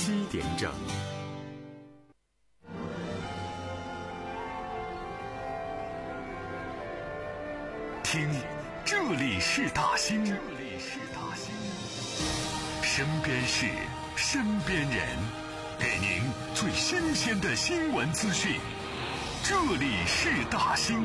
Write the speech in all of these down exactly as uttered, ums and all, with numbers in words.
七点整。听，这里是大兴，这里是大兴，身边事，身边人，给您最新鲜的新闻资讯。这里是大兴。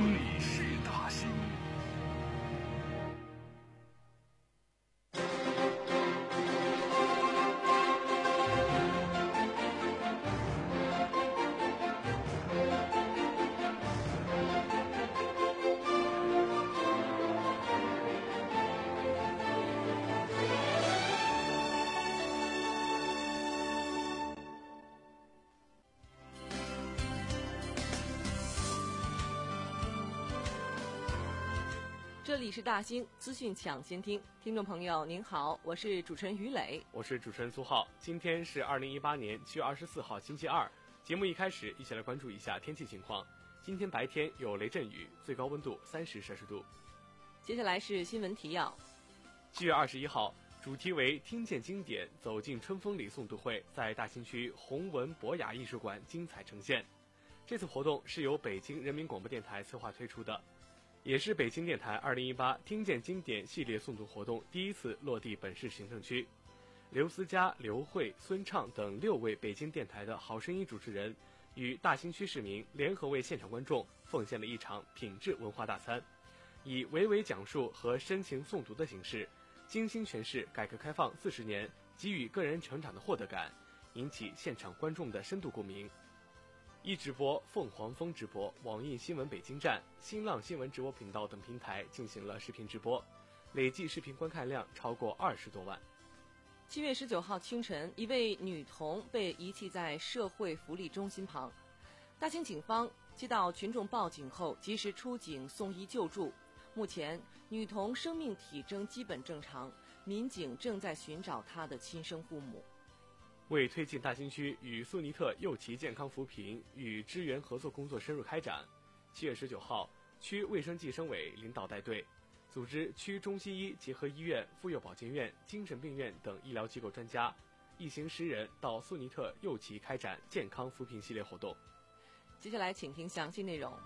这里是大兴资讯抢先听，听众朋友您好，我是主持人于磊， 我是主持人苏浩。今天是二零一八年七月二十四号星期二，节目一开始一起来关注一下天气情况。今天白天有雷阵雨，最高温度三十摄氏度。 接下来是新闻提要。 七月二十一号，主题为听见经典走进春风里诵读会在大兴区弘文博雅艺术馆精彩呈现。这次活动是由北京人民广播电台策划推出的，也是北京电台二零一八听见经典系列诵读活动第一次落地本市行政区。刘思佳、刘慧、孙畅等六位北京电台的好声音主持人与大兴区市民联合为现场观众奉献了一场品质文化大餐，以娓娓讲述和深情诵读的形式，精心诠释改革开放四十年给予个人成长的获得感，引起现场观众的深度共鸣。一直播、凤凰峰直播、网易新闻北京站、新浪新闻直播频道等平台进行了视频直播，累计视频观看量超过二十多万。 七月十九号清晨，一位女童被遗弃在社会福利中心旁，大兴警方接到群众报警后及时出警送医救助。目前女童生命体征基本正常，民警正在寻找她的亲生父母。 为推进大兴区与苏尼特幼旗健康扶贫与支援合作工作深入开展，七月十九号，区卫生计生委领导带队，组织区中西医结合医院、妇幼保健院、精神病院等医疗机构专家，一行十人到苏尼特幼旗开展健康扶贫系列活动。 接下来请听详细内容。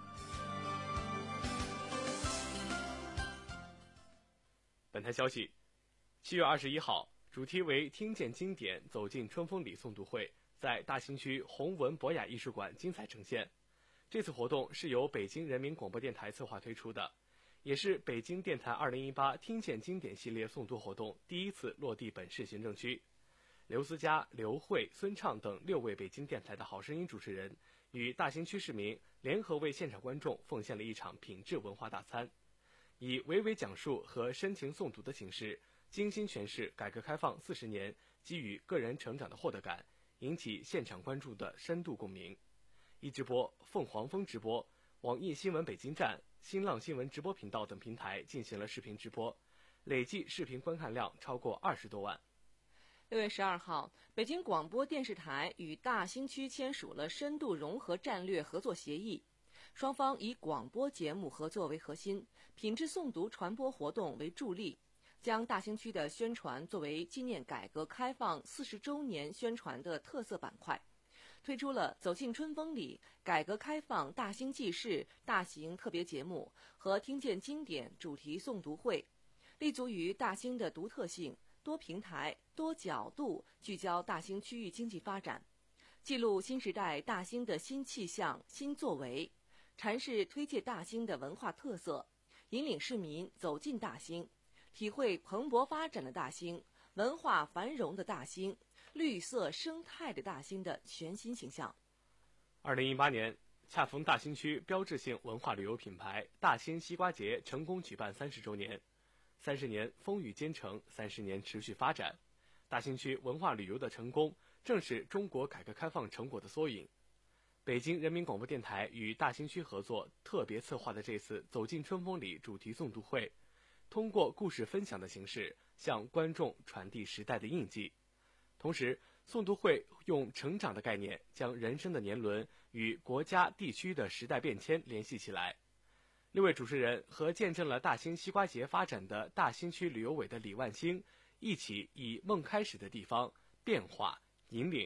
本台消息，七月二十一号，主题为听见经典走进春风里诵读会在大兴区弘文博雅艺术馆精彩呈现。这次活动是由北京人民广播电台策划推出的，也是北京电台二零一八听见经典系列诵读活动第一次落地本市行政区。刘思佳、刘慧、孙畅等六位北京电台的好声音主持人与大兴区市民联合为现场观众奉献了一场品质文化大餐，以娓娓讲述和深情诵读的形式，精心诠释改革开放四十年给予个人成长的获得感，引起现场关注的深度共鸣。一直播、凤凰峰直播、网易新闻北京站、新浪新闻直播频道等平台进行了视频直播，累计视频观看量超过二十多万。 六月十二号，北京广播电视台与大兴区签署了深度融合战略合作协议，双方以广播节目合作为核心，品质诵读传播活动为助力，将大兴区的宣传作为纪念改革开放四十周年宣传的特色板块，推出了走进春风里、改革开放大兴纪事大型特别节目和听见经典主题诵读会，立足于大兴的独特性，多平台、多角度聚焦大兴区域经济发展，记录新时代大兴的新气象、新作为，阐释推介大兴的文化特色，引领市民走进大兴，体会蓬勃发展的大兴、文化繁荣的大兴、绿色生态的大兴的全新形象。 二零一八年，恰逢大兴区标志性文化旅游品牌大兴西瓜节成功举办三十周年，三十年风雨兼程，三十年持续发展。大兴区文化旅游的成功，正是中国改革开放成果的缩影。北京人民广播电台与大兴区合作特别策划的这次走进春风里主题诵读会，通过故事分享的形式向观众传递时代的印记。同时，诵读会用成长的概念，将人生的年轮与国家地区的时代变迁联系起来。六位主持人和见证了大兴西瓜节发展的大兴区旅游委的李万兴一起以梦开始的地方变化、引领、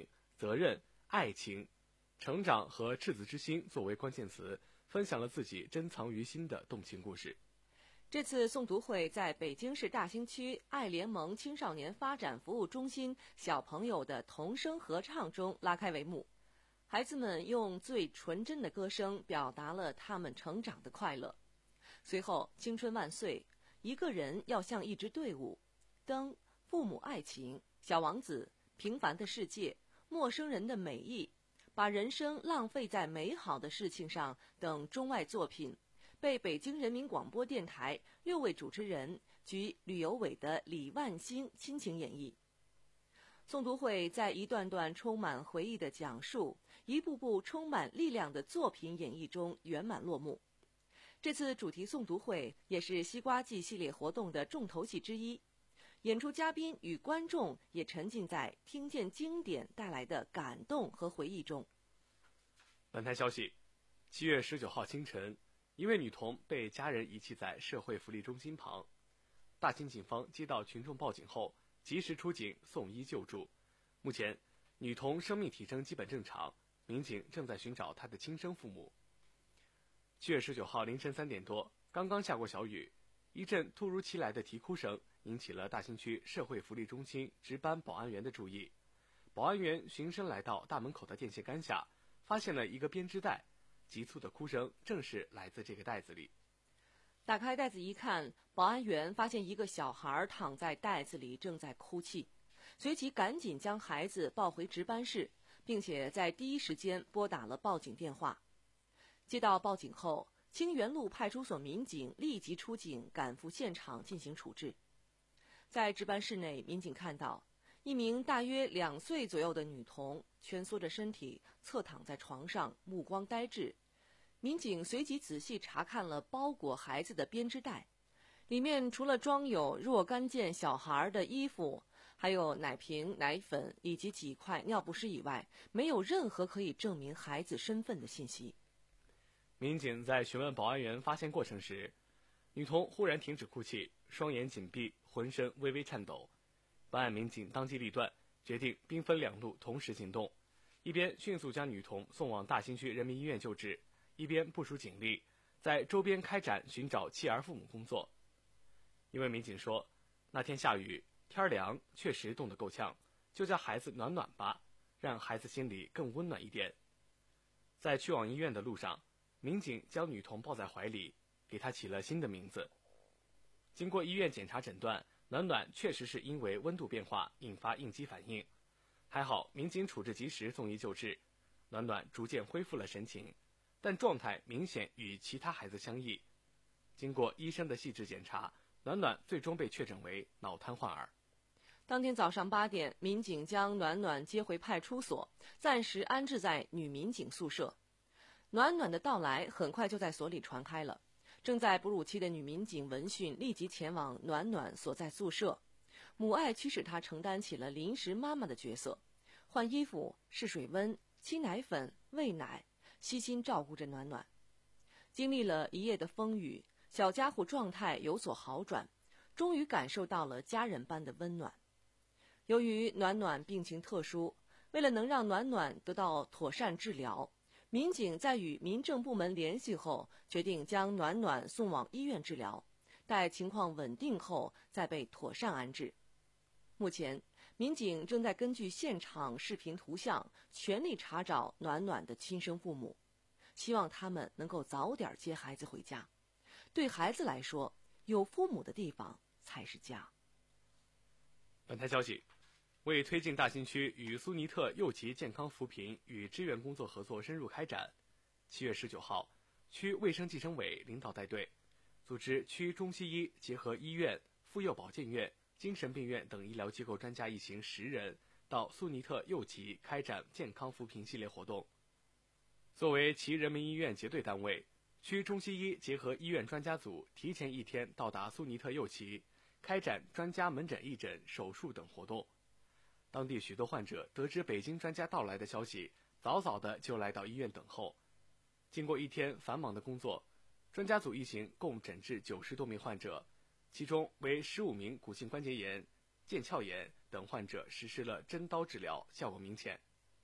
责任、爱情、成长和赤子之心作为关键词，分享了自己珍藏于心的动情故事。 这次诵读会在北京市大兴区爱联盟青少年发展服务中心小朋友的童声合唱中拉开帷幕。孩子们用最纯真的歌声表达了他们成长的快乐。随后，青春万岁、一个人要像一支队伍、灯、父母爱情、小王子、平凡的世界、陌生人的美意、把人生浪费在美好的事情上等中外作品被北京人民广播电台六位主持人及旅游委的李万兴亲情演绎。诵读会在一段段充满回忆的讲述、一部部充满力量的作品演绎中圆满落幕。这次主题诵读会也是西瓜季系列活动的重头戏之一，演出嘉宾与观众也沉浸在听见经典带来的感动和回忆中。 本台消息，七月十九号清晨，一位女童被家人遗弃在社会福利中心旁。大兴警方接到群众报警后，及时出警送医救助。目前，女童生命体征基本正常，民警正在寻找她的亲生父母。七月十九号凌晨三点多，刚刚下过小雨，一阵突如其来的啼哭声引起了大兴区社会福利中心值班保安员的注意。保安员循声来到大门口的电线杆下，发现了一个编织袋，急促的哭声正是来自这个袋子里。 打开袋子一看，保安员发现一个小孩躺在袋子里正在哭泣，随即赶紧将孩子抱回值班室，并且在第一时间拨打了报警电话。接到报警后，清源路派出所民警立即出警赶赴现场进行处置。在值班室内，民警看到一名大约两岁左右的女童蜷缩着身体侧躺在床上，目光呆滞。民警随即仔细查看了包裹孩子的编织袋，里面除了装有若干件小孩的衣服，还有奶瓶、奶粉以及几块尿不湿以外，没有任何可以证明孩子身份的信息。 民警在询问保安员发现过程时，女童忽然停止哭泣，双眼紧闭，浑身微微颤抖。办案民警当机立断，决定兵分两路同时行动，一边迅速将女童送往大兴区人民医院救治，一边部署警力在周边开展寻找弃儿父母工作。一位民警说，那天下雨，天凉，确实冻得够呛，就叫孩子暖暖吧，让孩子心里更温暖一点。在去往医院的路上，民警将女童抱在怀里，给她起了新的名字。经过医院检查诊断，暖暖确实是因为温度变化引发应激反应。还好民警处置及时，送医救治，暖暖逐渐恢复了神情，但状态明显与其他孩子相异。经过医生的细致检查，暖暖最终被确诊为脑瘫患儿。 当天早上八点，民警将暖暖接回派出所，暂时安置在女民警宿舍。暖暖的到来很快就在所里传开了，正在哺乳期的女民警闻讯立即前往暖暖所在宿舍，母爱驱使她承担起了临时妈妈的角色，换衣服、试水温、沏奶粉、喂奶，悉心照顾着暖暖。经历了一夜的风雨，小家伙状态有所好转，终于感受到了家人般的温暖。由于暖暖病情特殊，为了能让暖暖得到妥善治疗，民警在与民政部门联系后，决定将暖暖送往医院治疗，待情况稳定后再被妥善安置。目前，民警正在根据现场视频图像，全力查找暖暖的亲生父母，希望他们能够早点接孩子回家。对孩子来说，有父母的地方才是家。 本台消息，为推进大兴区与苏尼特幼奇健康扶贫与支援工作合作深入开展，七月十九号，区卫生计生委领导带队，组织区中西医结合医院、妇幼保健院、精神病院等医疗机构专家一行十人到苏尼特幼奇开展健康扶贫系列活动。作为其人民医院结对单位，区中西医结合医院专家组提前一天到达苏尼特幼奇，开展专家门诊义诊、手术等活动。当地许多患者得知北京专家到来的消息，早早的就来到医院等候。经过一天繁忙的工作，专家组一行共诊治九十多名患者，其中为十五名骨性关节炎、腱鞘炎等患者实施了针刀治疗，效果明显。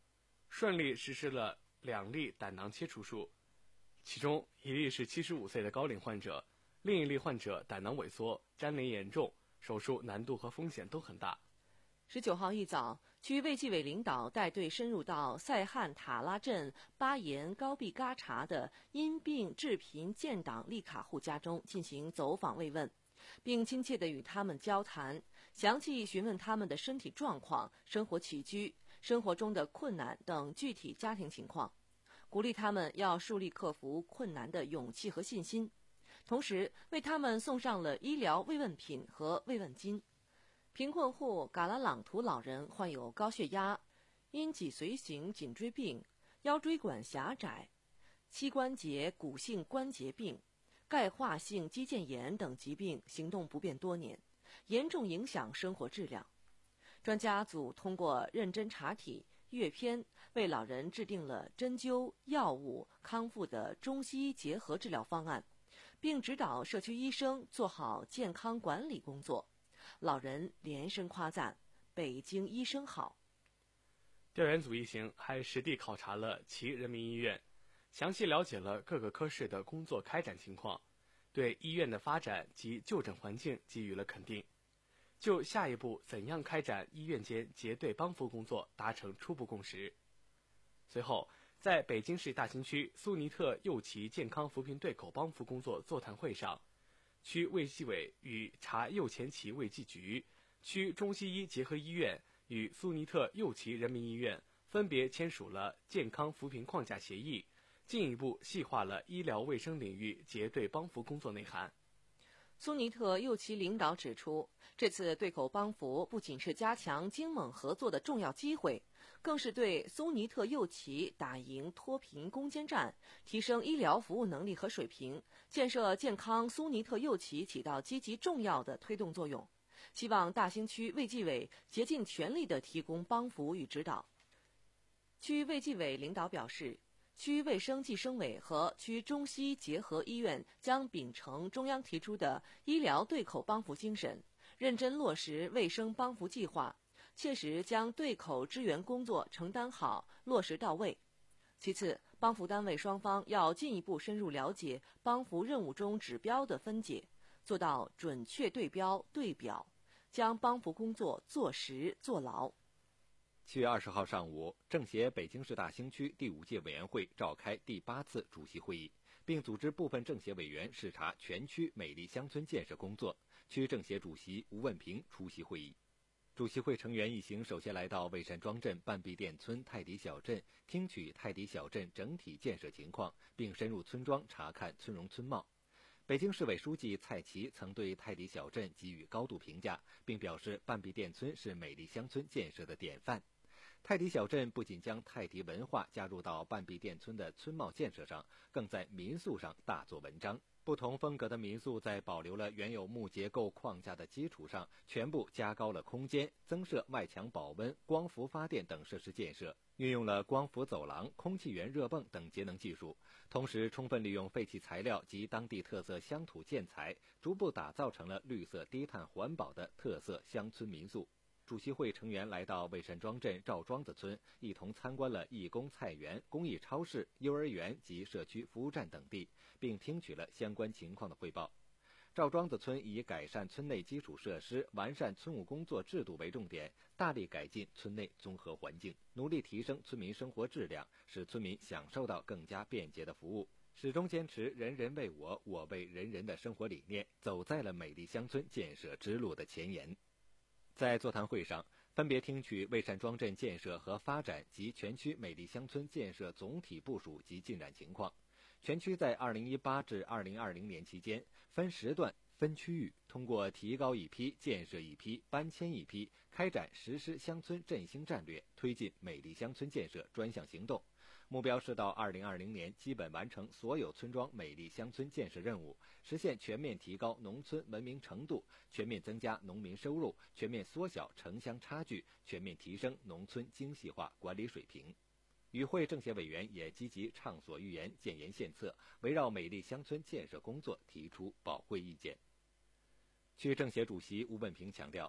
顺利实施了两例胆囊切除术，其中一例是七十五岁的高龄患者，另一例患者胆囊萎缩、粘连严重，手术难度和风险都很大。 十九号一早，区卫计委领导带队深入到塞罕塔拉镇巴岩高壁嘎查的因病致贫建党利卡户家中进行走访慰问，并亲切地与他们交谈，详细询问他们的身体状况、生活起居、生活中的困难等具体家庭情况，鼓励他们要树立克服困难的勇气和信心，同时为他们送上了医疗慰问品和慰问金。贫困户嘎拉朗图老人患有高血压、因脊髓型颈椎病、腰椎管狭窄、膝关节骨性关节病、钙化性肌腱炎等疾病，行动不便多年，严重影响生活质量。专家组通过认真查体、阅片，为老人制定了针灸、药物、康复的中西医结合治疗方案，并指导社区医生做好健康管理工作。老人连声夸赞北京医生好。 调研组一行还实地考察了其人民医院，详细了解了各个科室的工作开展情况，对医院的发展及就诊环境给予了肯定，就下一步怎样开展医院间结对帮扶工作达成初步共识。随后，在北京市大兴区苏尼特右旗健康扶贫对口帮扶工作座谈会上，区卫计委与查右前旗卫计局、区中西医结合医院与苏尼特右旗人民医院分别签署了健康扶贫框架协议，进一步细化了医疗卫生领域结对帮扶工作内涵。 苏尼特右旗领导指出，这次对口帮扶不仅是加强京蒙合作的重要机会，更是对苏尼特右旗打赢脱贫攻坚战、提升医疗服务能力和水平、建设健康苏尼特右旗起到积极重要的推动作用。希望大兴区卫计委竭尽全力地提供帮扶与指导。区卫计委领导表示，区卫生计生委和区中西结合医院将秉承中央提出的医疗对口帮扶精神，认真落实卫生帮扶计划，切实将对口支援工作承担好、落实到位。其次，帮扶单位双方要进一步深入了解帮扶任务中指标的分解，做到准确对标对表，将帮扶工作做实做牢。 七月二十号上午，政协北京市大兴区第五届委员会召开第八次主席会议，并组织部分政协委员视察全区美丽乡村建设工作。区政协主席吴问平出席会议。主席会成员一行首先来到蔚山庄镇半壁店村泰迪小镇，听取泰迪小镇整体建设情况，并深入村庄查看村容村貌。北京市委书记蔡奇曾对泰迪小镇给予高度评价，并表示半壁店村是美丽乡村建设的典范。泰迪小镇不仅将泰迪文化加入到半壁店村的村貌建设上，更在民宿上大做文章。不同风格的民宿在保留了原有木结构框架的基础上，全部加高了空间，增设外墙保温、光伏发电等设施建设，运用了光伏走廊、空气源热泵等节能技术，同时充分利用废弃材料及当地特色乡土建材，逐步打造成了绿色低碳环保的特色乡村民宿。主席会成员来到蔚山庄镇赵庄子村，一同参观了义工菜园、公益超市、幼儿园及社区服务站等地，并听取了相关情况的汇报。赵庄子村以改善村内基础设施、完善村务工作制度为重点，大力改进村内综合环境，努力提升村民生活质量，使村民享受到更加便捷的服务，始终坚持人人为我、我为人人的生活理念，走在了美丽乡村建设之路的前沿。在座谈会上，分别听取蔚山庄镇建设和发展及全区美丽乡村建设总体部署及进展情况。全区在二零一八至二零二零年期间，分时段、分区域，通过提高一批、建设一批、搬迁一批，开展实施乡村振兴战略，推进美丽乡村建设专项行动。目标是到二零二零年基本完成所有村庄美丽乡村建设任务，实现全面提高农村文明程度，全面增加农民收入，全面缩小城乡差距，全面提升农村精细化管理水平。与会政协委员也积极畅所欲言、建言献策，围绕美丽乡村建设工作提出宝贵意见。区政协主席吴问平强调，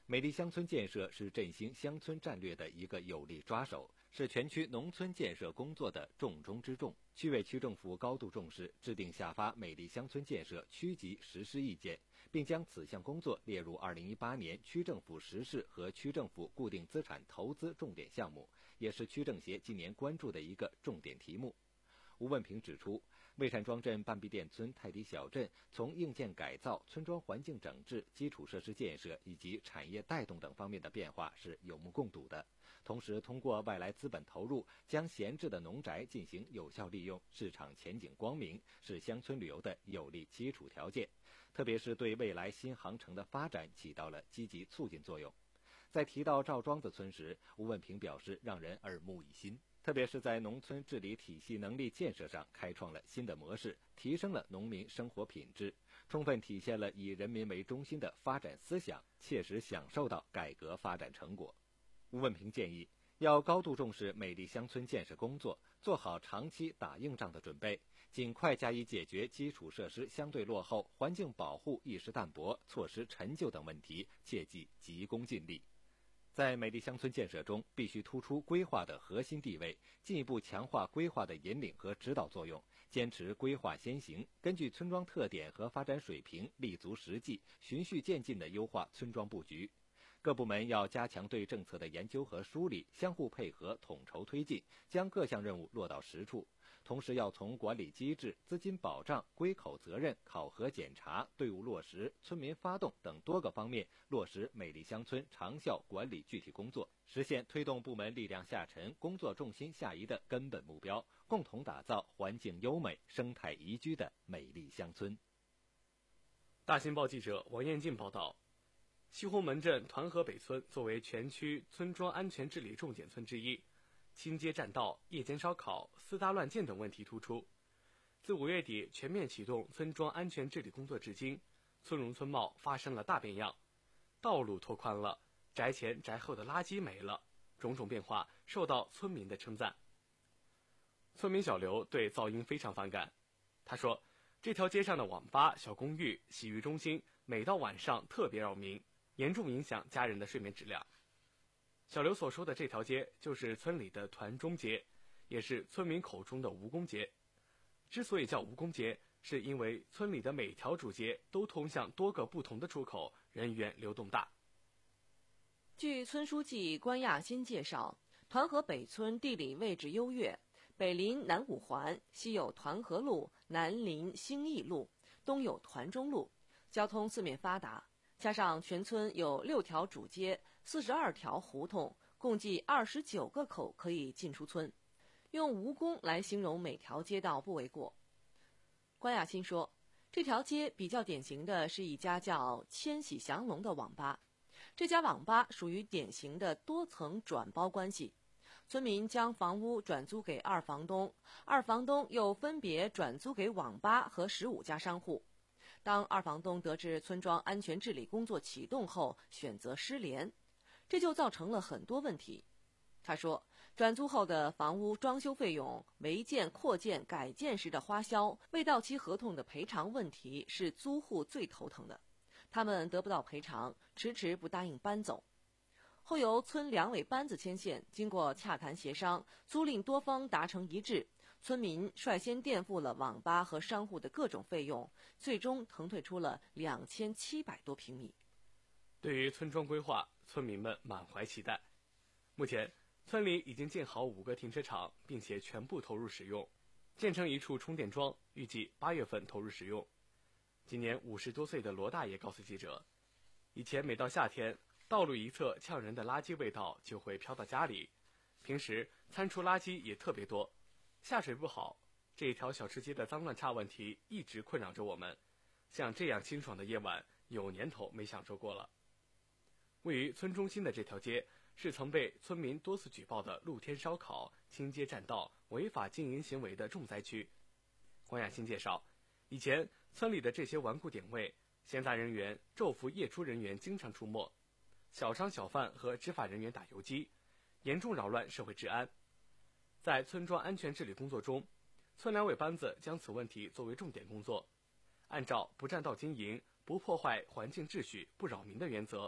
美丽乡村建设是振兴乡村战略的一个有力抓手，是全区农村建设工作的重中之重。区委区政府高度重视，制定下发美丽乡村建设区级实施意见，并将此项工作列入二零一八年区政府实事和区政府固定资产投资重点项目，也是区政协今年关注的一个重点题目。吴文平指出，魏山庄镇半壁店村泰迪小镇从硬件改造、村庄环境整治、基础设施建设以及产业带动等方面的变化是有目共睹的。同时，通过外来资本投入，将闲置的农宅进行有效利用，市场前景光明，是乡村旅游的有力基础条件。特别是对未来新航程的发展起到了积极促进作用。在提到赵庄子村时，吴文平表示让人耳目一新。特别是在农村治理体系能力建设上开创了新的模式，提升了农民生活品质，充分体现了以人民为中心的发展思想，切实享受到改革发展成果。吴文平建议，要高度重视美丽乡村建设工作，做好长期打硬仗的准备，尽快加以解决基础设施相对落后、环境保护意识淡薄、措施陈旧等问题，切忌急功近利。在美丽乡村建设中，必须突出规划的核心地位，进一步强化规划的引领和指导作用，坚持规划先行，根据村庄特点和发展水平，立足实际，循序渐进地优化村庄布局。各部门要加强对政策的研究和梳理，相互配合，统筹推进，将各项任务落到实处。同时要从管理机制、资金保障、归口责任、考核检查、队伍落实、村民发动等多个方面落实美丽乡村长效管理具体工作，实现推动部门力量下沉、工作重心下移的根本目标，共同打造环境优美、生态宜居的美丽乡村。 大新报记者王彦进报道，西红门镇团河北村作为全区村庄安全治理重点村之一，清街占道、夜间烧烤、私搭乱建等问题突出。自五月底全面启动村庄安全治理工作至今，村容村貌发生了大变样，道路拓宽了，宅前宅后的垃圾没了，种种变化受到村民的称赞。村民小刘对噪音非常反感，他说，这条街上的网吧、小公寓、洗浴中心每到晚上特别扰民，严重影响家人的睡眠质量。小刘所说的这条街就是村里的团中街，也是村民口中的蜈蚣街。之所以叫蜈蚣街，是因为村里的每条主街都通向多个不同的出口，人员流动大。 据村书记关亚新介绍，团河北村地理位置优越，北临南五环，西有团河路，南临兴义路，东有团中路，交通四面发达。加上全村有六条主街、四十二条胡同，共计二十九个口可以进出村，用蜈蚣来形容每条街道不为过。关亚新说，这条街比较典型的是一家叫千禧祥龙的网吧，这家网吧属于典型的多层转包关系，村民将房屋转租给二房东，二房东又分别转租给网吧和十五家商户。当二房东得知村庄安全治理工作启动后，选择失联，这就造成了很多问题。他说，转租后的房屋装修费用、违建、扩建、改建时的花销、未到期合同的赔偿问题是租户最头疼的，他们得不到赔偿，迟迟不答应搬走。后由村两委班子牵线，经过洽谈协商，租赁多方达成一致，村民率先垫付了网吧和商户的各种费用，最终腾退出了两千七百多平米。 对于村庄规划，村民们满怀期待。目前，村里已经建好五个停车场，并且全部投入使用，建成一处充电桩，预计八月份投入使用。今年五十多岁的罗大爷告诉记者，以前每到夏天，道路一侧呛人的垃圾味道就会飘到家里，平时餐厨垃圾也特别多，下水不好，这一条小吃街的脏乱差问题一直困扰着我们，像这样清爽的夜晚有年头没享受过了。位于村中心的这条街是曾被村民多次举报的露天烧烤、清街占道、违法经营行为的重灾区。关亚新介绍，以前村里的这些顽固点位，闲杂人员、昼伏夜出人员经常出没，小商小贩和执法人员打游击，严重扰乱社会治安。在村庄安全治理工作中，村两委班子将此问题作为重点工作，按照不占道经营、不破坏环境秩序、不扰民的原则，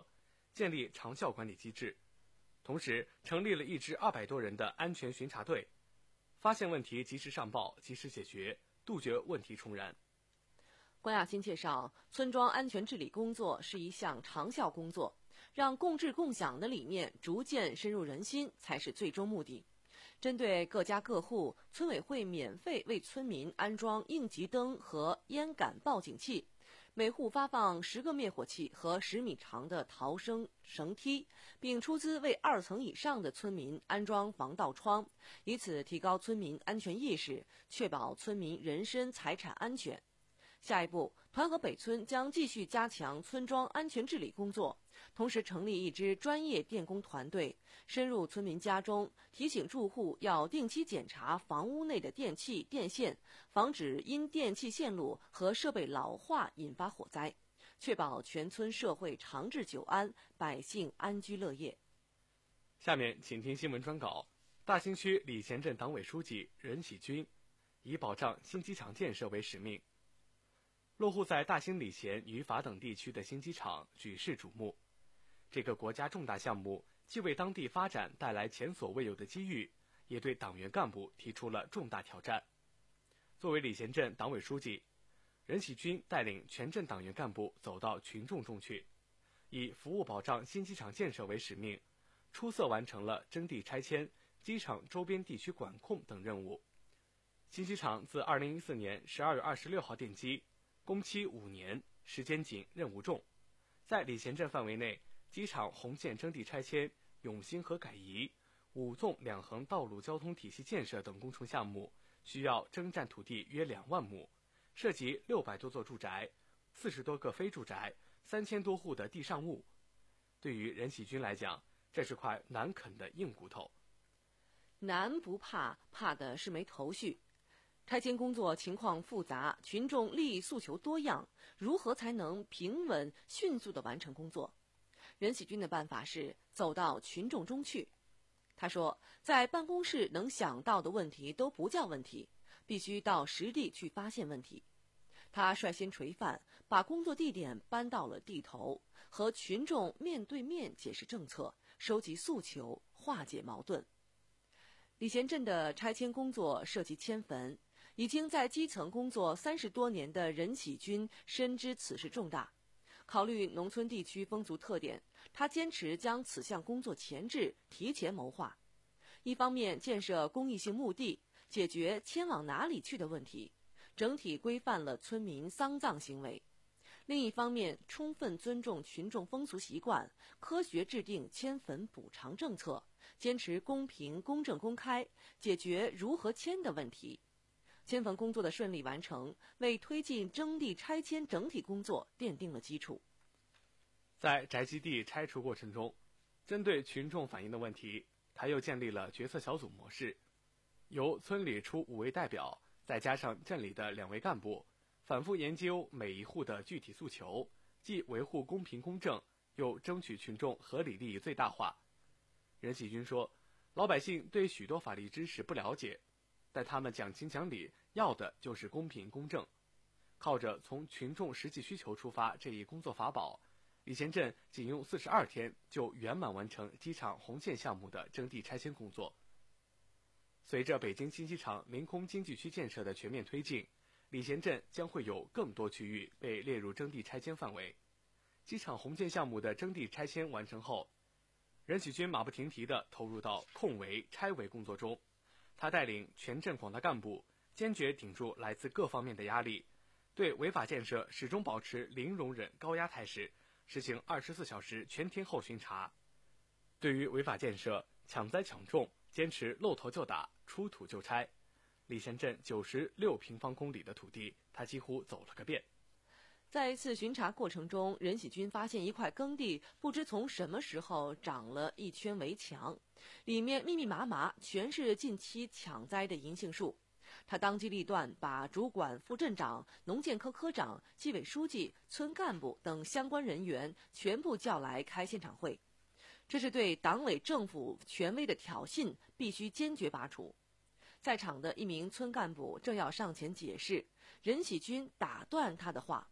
建立长效管理机制，同时成立了一支二百多人的安全巡查队，发现问题及时上报，及时解决，杜绝问题重燃。 关亚新介绍，村庄安全治理工作是一项长效工作，让共治共享的理念逐渐深入人心才是最终目的。针对各家各户，村委会免费为村民安装应急灯和烟感报警器，每户发放十个灭火器和十米长的逃生绳梯，并出资为二层以上的村民安装防盗窗，以此提高村民安全意识，确保村民人身财产安全。下一步，团河北村将继续加强村庄安全治理工作，同时成立一支专业电工团队，深入村民家中，提醒住户要定期检查房屋内的电器、电线，防止因电气线路和设备老化引发火灾，确保全村社会长治久安，百姓安居乐业。 下面请听新闻专稿。大兴区礼贤镇党委书记任喜军以保障新机场建设为使命，落户在大兴礼贤、于法等地区的新机场举世瞩目。这个国家重大项目既为当地发展带来前所未有的机遇，也对党员干部提出了重大挑战。作为礼贤镇党委书记，任喜军带领全镇党员干部走到群众中去，以服务保障新机场建设为使命，出色完成了征地拆迁、机场周边地区管控等任务。新机场自二零一四年十二月二十六号奠基，工期五年，时间紧，任务重。在礼贤镇范围内，机场红线征地拆迁、永兴河改移、五纵两横道路交通体系建设等工程项目需要征占土地约两万亩，涉及六百多座住宅、四十多个非住宅、三千多户的地上物。对于任喜军来讲，这是块难啃的硬骨头。 难不怕，怕的是没头绪。拆迁工作情况复杂，群众利益诉求多样，如何才能平稳迅速地完成工作？任喜军的办法是走到群众中去。他说，在办公室能想到的问题都不叫问题，必须到实地去发现问题。他率先垂范，把工作地点搬到了地头，和群众面对面解释政策，收集诉求，化解矛盾。礼贤镇的拆迁工作涉及迁坟，已经在基层工作三十多年的任喜军深知此事重大。考虑农村地区风俗特点，他坚持将此项工作前置，提前谋划。一方面建设公益性墓地，解决迁往哪里去的问题，整体规范了村民丧葬行为；另一方面，充分尊重群众风俗习惯，科学制定迁坟补偿政策，坚持公平、公正、公开，解决如何迁的问题。迁坟工作的顺利完成，为推进征地拆迁整体工作奠定了基础。 在宅基地拆除过程中，针对群众反映的问题，他又建立了决策小组模式，由村里出五位代表，再加上镇里的两位干部，反复研究每一户的具体诉求，既维护公平公正，又争取群众合理利益最大化。任喜军说，老百姓对许多法律知识不了解，但他们讲情讲理，要的就是公平公正。靠着从群众实际需求出发这一工作法宝，礼贤镇仅用四十二天就圆满完成机场红线项目的征地拆迁工作。随着北京新机场临空经济区建设的全面推进，礼贤镇将会有更多区域被列入征地拆迁范围。机场红线项目的征地拆迁完成后，任喜军马不停蹄地投入到控围、拆围工作中。他带领全镇广大干部，坚决顶住来自各方面的压力，对违法建设始终保持零容忍高压态势，实行二十四小时全天候巡查。对于违法建设，抢灾抢种，坚持露头就打，出土就拆。礼贤镇九十六平方公里的土地，他几乎走了个遍。 在一次巡查过程中，任喜军发现一块耕地不知从什么时候长了一圈围墙，里面密密麻麻全是近期抢灾的银杏树。他当机立断，把主管副镇长、农建科科长、纪委书记、村干部等相关人员全部叫来开现场会。这是对党委政府权威的挑衅，必须坚决拔除。在场的一名村干部正要上前解释，任喜军打断他的话：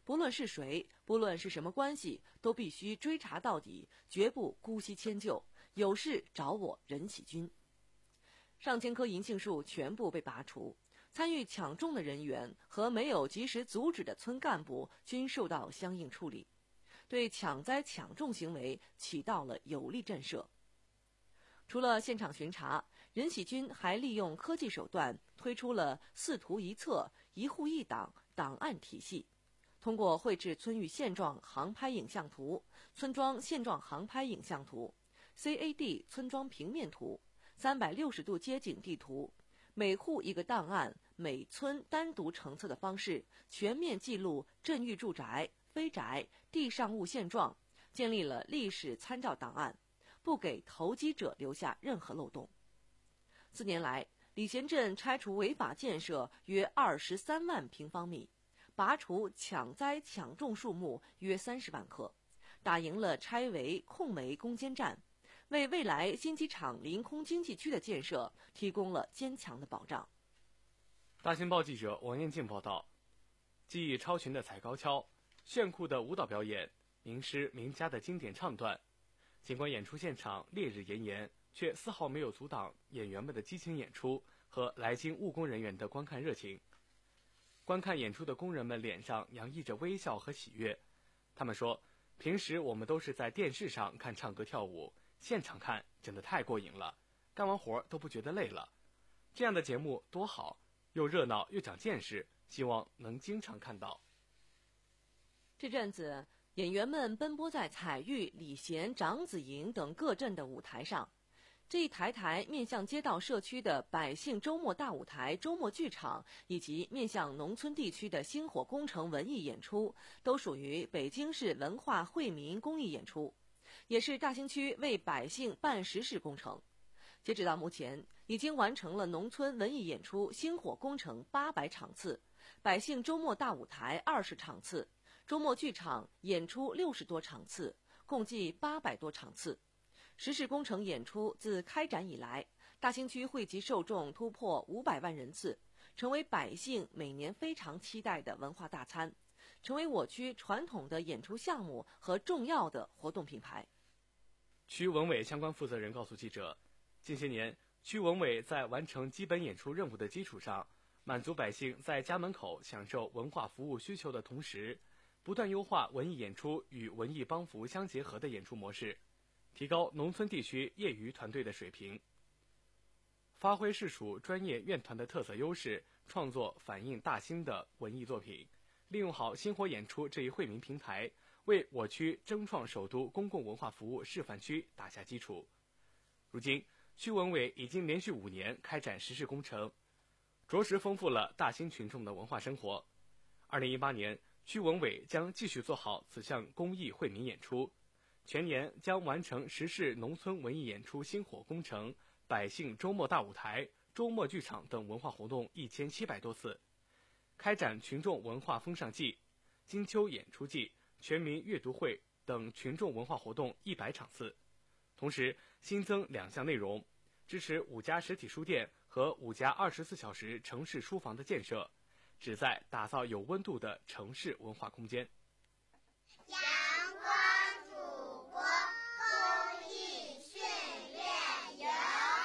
不论是谁，不论是什么关系，都必须追查到底，绝不姑息迁就，有事找我任喜军。上千棵银杏树全部被拔除，参与抢种的人员和没有及时阻止的村干部均受到相应处理，对抢灾抢种行为起到了有力震慑。除了现场巡查，任喜军还利用科技手段推出了四图一册、一户一档档案体系，通过绘制村域现状航拍影像图、村庄现状航拍影像图、C A D 村庄平面图、三百六十度街景地图，每户一个档案，每村单独成册的方式，全面记录镇域住宅、非宅、地上物现状，建立了历史参照档案，不给投机者留下任何漏洞。四年来，礼贤镇拆除违法建设约二十三万平方米，拔除抢灾抢种树木约三十万棵，打赢了拆围控围攻坚战，为未来新机场临空经济区的建设提供了坚强的保障。 大新报记者王彦静报道，技艺超群的踩高跷、炫酷的舞蹈表演、名师名家的经典唱段，尽管演出现场烈日炎炎，却丝毫没有阻挡演员们的激情演出和来京务工人员的观看热情。观看演出的工人们脸上洋溢着微笑和喜悦，他们说，平时我们都是在电视上看唱歌跳舞，现场看真的太过瘾了，干完活都不觉得累了。这样的节目多好，又热闹又长见识，希望能经常看到。 这阵子，演员们奔波在彩玉、礼贤、长子营等各镇的舞台上。这一台台面向街道社区的百姓周末大舞台、周末剧场，以及面向农村地区的星火工程文艺演出，都属于北京市文化惠民公益演出，也是大兴区为百姓办实事工程。截止到目前，已经完成了农村文艺演出星火工程八百场次，百姓周末大舞台二十场次，周末剧场演出六十多场次，共计八百多场次。实事工程演出自开展以来，大兴区汇集受众突破五百万人次，成为百姓每年非常期待的文化大餐，成为我区传统的演出项目和重要的活动品牌。 区文委相关负责人告诉记者，近些年，区文委在完成基本演出任务的基础上，满足百姓在家门口享受文化服务需求的同时，不断优化文艺演出与文艺帮扶相结合的演出模式，提高农村地区业余团队的水平，发挥市属专业院团的特色优势，创作反映大兴的文艺作品，利用好星火演出这一惠民平台，为我区争创首都公共文化服务示范区打下基础。如今，区文委已经连续五年开展实事工程，着实丰富了大兴群众的文化生活。二零一八年，区文委将继续做好此项公益惠民演出，全年将完成实事农村文艺演出星火工程、百姓周末大舞台、周末剧场等文化活动一千七百多次，开展群众文化风尚季、金秋演出季、全民阅读会等群众文化活动一百场次。同时新增两项内容，支持五家实体书店和五家二十四小时城市书房的建设，旨在打造有温度的城市文化空间。 阳光主播公益训练营。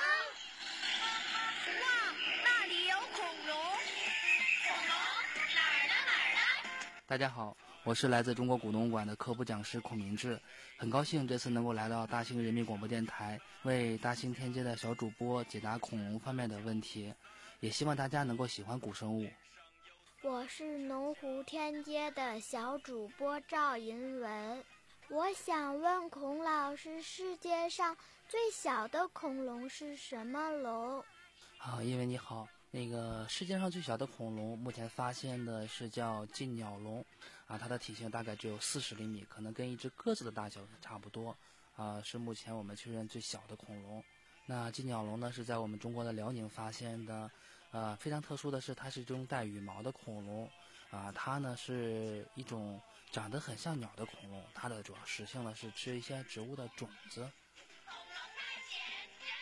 哇，那里有恐龙！ 恐龙哪儿呢哪儿呢？ 大家好，我是来自中国古董馆的科普讲师孔明志，很高兴这次能够来到大兴人民广播电台，为大兴天街的小主播解答恐龙方面的问题，也希望大家能够喜欢古生物。 我是农湖天街的小主播赵银文，我想问孔老师，世界上最小的恐龙是什么龙？ 好，因为你好，那个世界上最小的恐龙目前发现的是叫近鸟龙，啊，它的体型大概只有四十厘米，可能跟一只鸽子的大小差不多，啊，是目前我们确认最小的恐龙。那近鸟龙呢是在我们中国的辽宁发现的，呃，非常特殊的是它是一种带羽毛的恐龙，啊，它呢是一种长得很像鸟的恐龙，它的主要食性呢是吃一些植物的种子。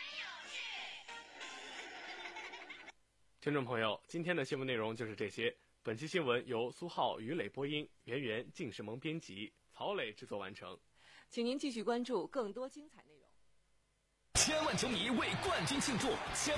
听众朋友，今天的新闻内容就是这些。 本期新闻由苏浩、于磊播音，圆圆、靳世萌编辑，曹磊制作完成。 请您继续关注更多精彩内容。 千万球迷为冠军庆祝，千